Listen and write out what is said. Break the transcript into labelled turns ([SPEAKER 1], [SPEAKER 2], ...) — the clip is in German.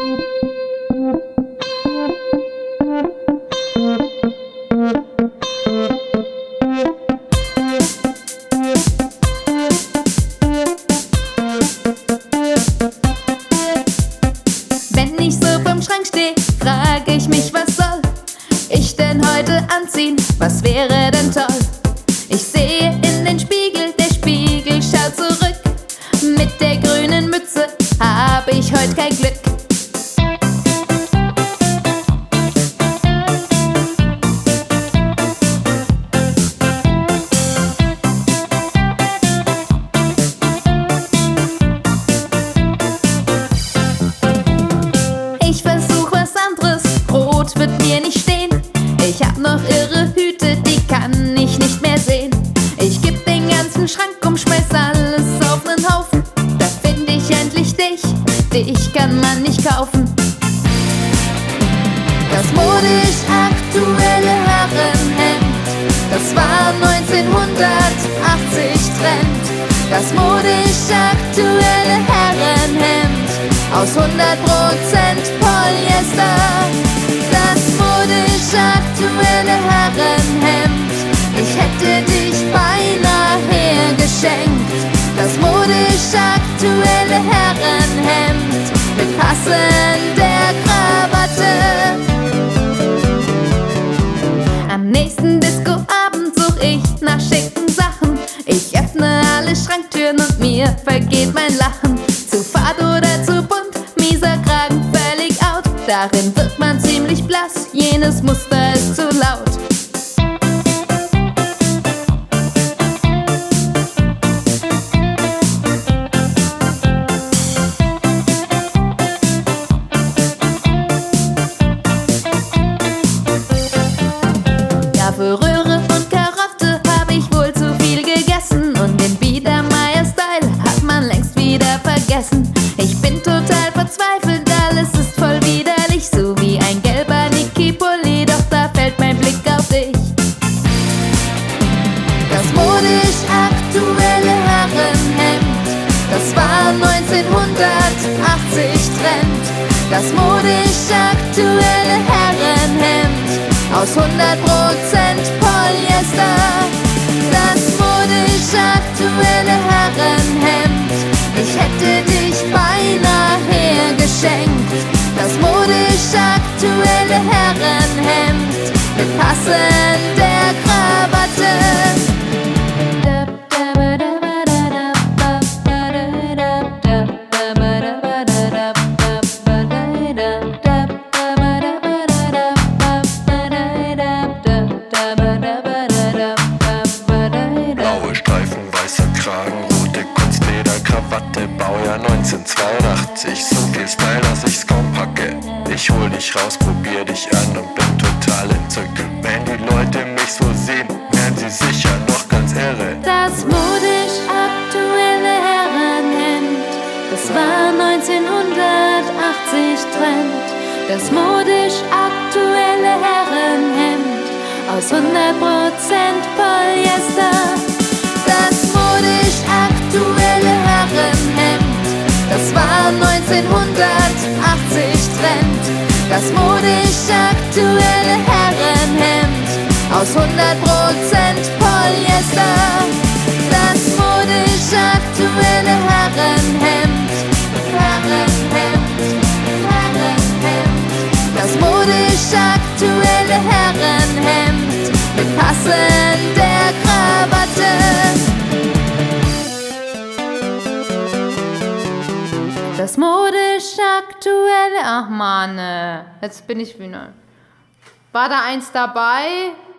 [SPEAKER 1] Wenn ich so vorm Schrank steh, frage ich mich, was soll ich denn heute anziehen? Was wäre denn toll? Ich sehe in den Spiegel, der Spiegel schaut zurück. Mit der grünen Mütze habe ich heute kein Glück. Ich versuch was anderes, Brot wird mir nicht stehen. Ich hab noch irre Hüte, die kann ich nicht mehr sehen. Ich geb den ganzen Schrank um, schmeiß alles auf nen Haufen. Da find ich endlich dich, dich kann man nicht kaufen. Das modisch aktuelle Herrenhemd, das war 1980 Trend. Das modisch aktuelle Herrenhemd aus 100% Polyester. Das modisch aktuelle Herrenhemd, ich hätte dich beinahe geschenkt. Das modisch aktuelle Herrenhemd mit passender Krawatte. Am nächsten Discoabend such ich nach schicken Sachen. Ich öffne alle Schranktüren und mir vergeht mein Lachen. Zu fad oder zu bunt, mieser Kragen völlig out. Darin wird man ziemlich blass, jenes Muster ist zu laut. Ja, für Röhre und Karotte habe ich wohl zu viel gegessen. Und den Biedermeier-Style hat man längst wieder vergessen. Ich bin total verzweifelt, alles ist voll widerlich. So wie ein gelber Niki-Pulli, doch da fällt mein Blick auf dich. Das modisch aktuelle Herrenhemd, das war 1980 Trend. Das modisch aktuelle Herrenhemd aus 100% Polyester. Das modisch aktuelle Herrenhemd, ich hätte dich beinahe geschenkt. Das modisch aktuelle Herrenhemd mit passender Krawatte.
[SPEAKER 2] Blaue Streifen, weißer Kragen, rote Kunstlederkrawatte, Baujahr 1982. So viel Style, dass ich's kaum packe. Ich hol dich raus, probier dich an und bin total entzückt. Wenn die Leute mich so sehen, werden sie sicher noch ganz irre.
[SPEAKER 1] Das modisch aktuelle Herrenhemd, das war 1980 Trend. Das modisch aktuelle Herrenhemd aus 100% Polyester. Das modisch aktuelle Herrenhemd, das war 1980 Trend. Das modisch aktuelle Herrenhemd aus 100% Polyester. Das modisch aktuelle Herrenhemd, Herrenhemd, Herrenhemd. Das modisch aktuelle Herrenhemd mit passender Krawatte. Das modisch aktuelle, ach Mann, jetzt bin ich wieder. War da eins dabei?